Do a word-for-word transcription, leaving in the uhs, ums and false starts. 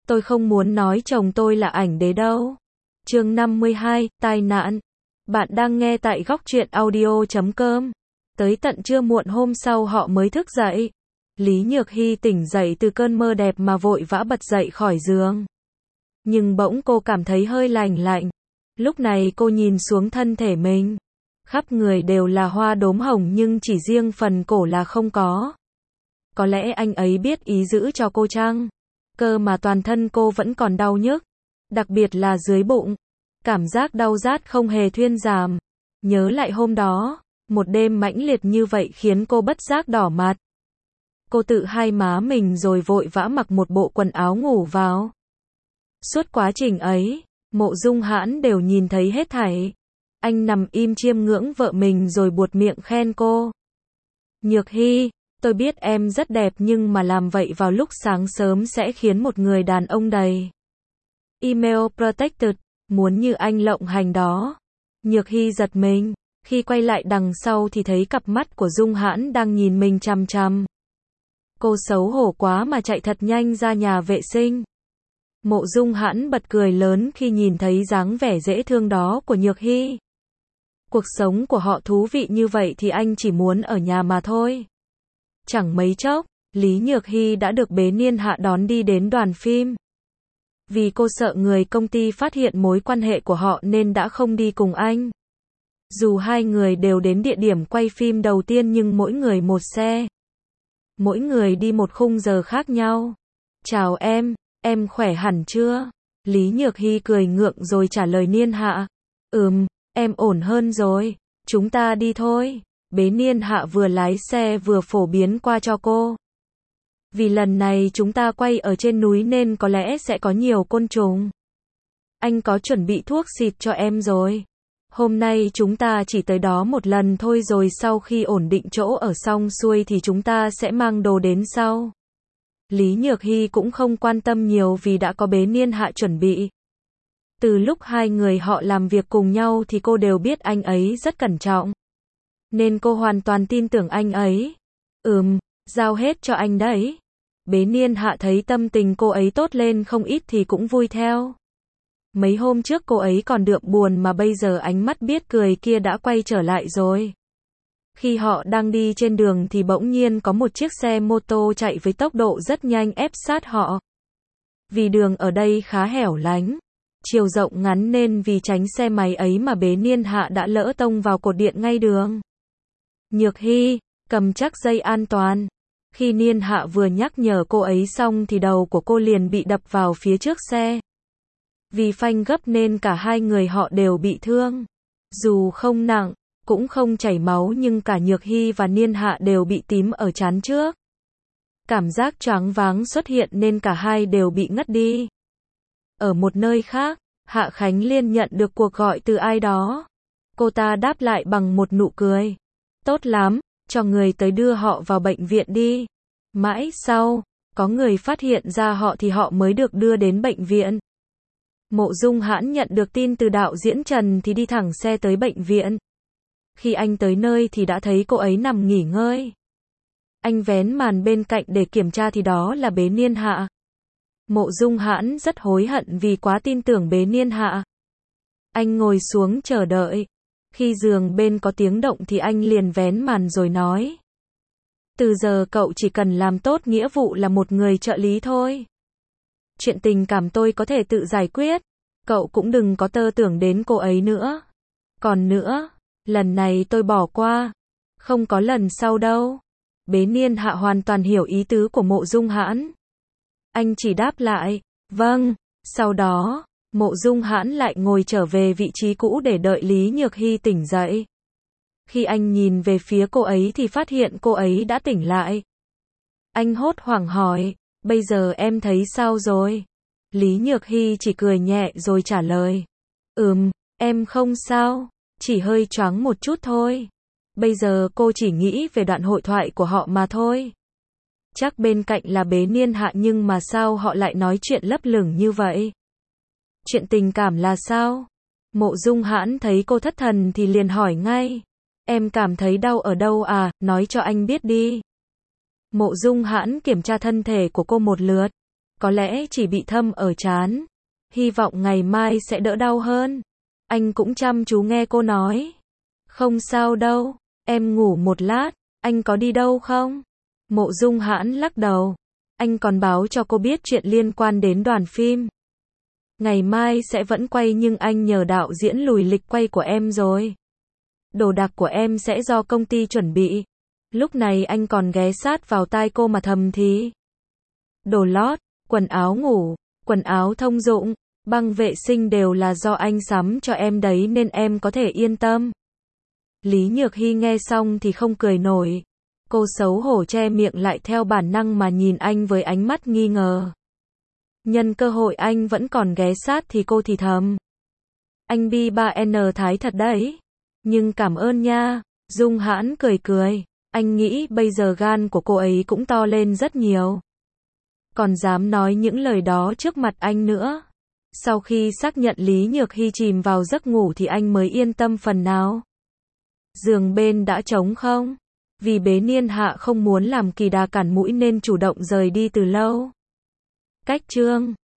Tôi không muốn nói chồng tôi là ảnh đế đâu. Chương năm mươi hai, tai nạn. Bạn đang nghe tại góc truyện audio chấm com. Tới tận trưa muộn hôm sau họ mới thức dậy. Lý Nhược Hy tỉnh dậy từ cơn mơ đẹp mà vội vã bật dậy khỏi giường. Nhưng bỗng cô cảm thấy hơi lành lạnh. Lúc này cô nhìn xuống thân thể mình. Khắp người đều là hoa đốm hồng nhưng chỉ riêng phần cổ là không có. Có lẽ anh ấy biết ý giữ cho cô chăng? Cơ mà toàn thân cô vẫn còn đau nhức. Đặc biệt là dưới bụng. Cảm giác đau rát không hề thuyên giảm. Nhớ lại hôm đó, một đêm mãnh liệt như vậy khiến cô bất giác đỏ mặt. Cô tự hai má mình rồi vội vã mặc một bộ quần áo ngủ vào. Suốt quá trình ấy, Mộ Dung Hãn đều nhìn thấy hết thảy. Anh nằm im chiêm ngưỡng vợ mình rồi buột miệng khen cô. Nhược Hy, tôi biết em rất đẹp nhưng mà làm vậy vào lúc sáng sớm sẽ khiến một người đàn ông đầy email protected, muốn như anh lộng hành đó. Nhược Hy giật mình, khi quay lại đằng sau thì thấy cặp mắt của Dung Hãn đang nhìn mình chằm chằm. Cô xấu hổ quá mà chạy thật nhanh ra nhà vệ sinh. Mộ Dung Hãn bật cười lớn khi nhìn thấy dáng vẻ dễ thương đó của Nhược Hy. Cuộc sống của họ thú vị như vậy thì anh chỉ muốn ở nhà mà thôi. Chẳng mấy chốc, Lý Nhược Hy đã được Bế Niên Hạ đón đi đến đoàn phim. Vì cô sợ người công ty phát hiện mối quan hệ của họ nên đã không đi cùng anh. Dù hai người đều đến địa điểm quay phim đầu tiên nhưng mỗi người một xe. Mỗi người đi một khung giờ khác nhau. Chào em, em khỏe hẳn chưa? Lý Nhược Hy cười ngượng rồi trả lời Niên Hạ. Ừm, em ổn hơn rồi, chúng ta đi thôi. Bế Niên Hạ vừa lái xe vừa phổ biến qua cho cô. Vì lần này chúng ta quay ở trên núi nên có lẽ sẽ có nhiều côn trùng. Anh có chuẩn bị thuốc xịt cho em rồi. Hôm nay chúng ta chỉ tới đó một lần thôi rồi sau khi ổn định chỗ ở xong xuôi thì chúng ta sẽ mang đồ đến sau. Lý Nhược Hy cũng không quan tâm nhiều vì đã có Bế Niên Hạ chuẩn bị. Từ lúc hai người họ làm việc cùng nhau thì cô đều biết anh ấy rất cẩn trọng. Nên cô hoàn toàn tin tưởng anh ấy. Ừm, giao hết cho anh đấy. Bế Niên Hạ thấy tâm tình cô ấy tốt lên không ít thì cũng vui theo. Mấy hôm trước cô ấy còn đượm buồn mà bây giờ ánh mắt biết cười kia đã quay trở lại rồi. Khi họ đang đi trên đường thì bỗng nhiên có một chiếc xe mô tô chạy với tốc độ rất nhanh ép sát họ. Vì đường ở đây khá hẻo lánh, chiều rộng ngắn nên vì tránh xe máy ấy mà Bế Niên Hạ đã lỡ tông vào cột điện ngay đường. Nhược Hy, cầm chắc dây an toàn. Khi Niên Hạ vừa nhắc nhở cô ấy xong thì đầu của cô liền bị đập vào phía trước xe. Vì phanh gấp nên cả hai người họ đều bị thương. Dù không nặng, cũng không chảy máu nhưng cả Nhược Hy và Niên Hạ đều bị tím ở trán trước. Cảm giác choáng váng xuất hiện nên cả hai đều bị ngất đi. Ở một nơi khác, Hạ Khánh Liên nhận được cuộc gọi từ ai đó. Cô ta đáp lại bằng một nụ cười. Tốt lắm, cho người tới đưa họ vào bệnh viện đi. Mãi sau, có người phát hiện ra họ thì họ mới được đưa đến bệnh viện. Mộ Dung Hãn nhận được tin từ đạo diễn Trần thì đi thẳng xe tới bệnh viện. Khi anh tới nơi thì đã thấy cô ấy nằm nghỉ ngơi. Anh vén màn bên cạnh để kiểm tra thì đó là Bế Niên Hạ. Mộ Dung Hãn rất hối hận vì quá tin tưởng Bế Niên Hạ. Anh ngồi xuống chờ đợi. Khi giường bên có tiếng động thì anh liền vén màn rồi nói. Từ giờ cậu chỉ cần làm tốt nghĩa vụ là một người trợ lý thôi. Chuyện tình cảm tôi có thể tự giải quyết. Cậu cũng đừng có tơ tưởng đến cô ấy nữa. Còn nữa, lần này tôi bỏ qua. Không có lần sau đâu. Bế Niên Hạ hoàn toàn hiểu ý tứ của Mộ Dung Hãn. Anh chỉ đáp lại, vâng. Sau đó, Mộ Dung Hãn lại ngồi trở về vị trí cũ để đợi Lý Nhược Hy tỉnh dậy. Khi anh nhìn về phía cô ấy thì phát hiện cô ấy đã tỉnh lại. Anh hốt hoảng hỏi, bây giờ em thấy sao rồi? Lý Nhược Hy chỉ cười nhẹ rồi trả lời. Ừm, em không sao, chỉ hơi choáng một chút thôi. Bây giờ cô chỉ nghĩ về đoạn hội thoại của họ mà thôi. Chắc bên cạnh là Bế Niên Hạ nhưng mà sao họ lại nói chuyện lấp lửng như vậy? Chuyện tình cảm là sao? Mộ Dung Hãn thấy cô thất thần thì liền hỏi ngay. Em cảm thấy đau ở đâu à, nói cho anh biết đi. Mộ Dung Hãn kiểm tra thân thể của cô một lượt. có lẽ chỉ bị thâm ở trán. Hy vọng ngày mai sẽ đỡ đau hơn. Anh cũng chăm chú nghe cô nói. Không sao đâu, em ngủ một lát, anh có đi đâu không? Mộ Dung Hãn lắc đầu. Anh còn báo cho cô biết chuyện liên quan đến đoàn phim. Ngày mai sẽ vẫn quay nhưng anh nhờ đạo diễn lùi lịch quay của em rồi. Đồ đạc của em sẽ do công ty chuẩn bị. Lúc này anh còn ghé sát vào tai cô mà thầm thì. Đồ lót, quần áo ngủ, quần áo thông dụng, băng vệ sinh đều là do anh sắm cho em đấy nên em có thể yên tâm. Lý Nhược Hy nghe xong thì không cười nổi. Cô xấu hổ che miệng lại theo bản năng mà nhìn anh với ánh mắt nghi ngờ. Nhân cơ hội anh vẫn còn ghé sát thì cô thì thầm. Anh bi ba en thái thật đấy. Nhưng cảm ơn nha. Dung Hãn cười cười. Anh nghĩ bây giờ gan của cô ấy cũng to lên rất nhiều. Còn dám nói những lời đó trước mặt anh nữa. Sau khi xác nhận Lý Nhược Hy chìm vào giấc ngủ thì anh mới yên tâm phần nào. Giường bên đã trống không? Vì bế Niên Hạ không muốn làm kỳ đà cản mũi nên chủ động rời đi từ lâu. Cách chương